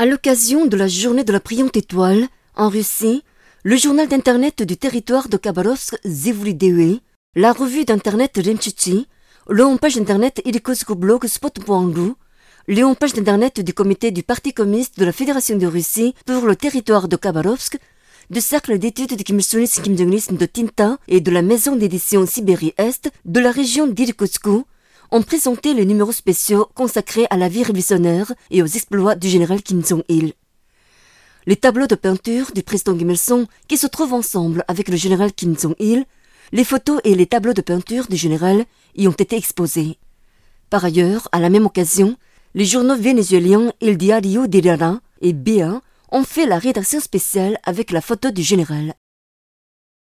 À l'occasion de la journée de la brillante étoile, en Russie, le journal d'internet du territoire de Khabarovsk Zivoulideue, la revue d'internet Remchuchi, le homepage d'internet irkutskblogspot.ru, le homepage d'internet du comité du Parti communiste de la Fédération de Russie pour le territoire de Khabarovsk, du cercle d'études de Kim Il-sung Kim Jong-il de Tinta et de la maison d'édition Sibérie-Est de la région d'Irkoutsk ont présenté les numéros spéciaux consacrés à la vie révolutionnaire et aux exploits du général Kim Jong-il. Les tableaux de peinture du président Kim Il-sung qui se trouvent ensemble avec le général Kim Jong-il, les photos et les tableaux de peinture du général y ont été exposés. Par ailleurs, à la même occasion, les journaux vénézuéliens Il Diario de Lara et BA ont fait la rédaction spéciale avec la photo du général.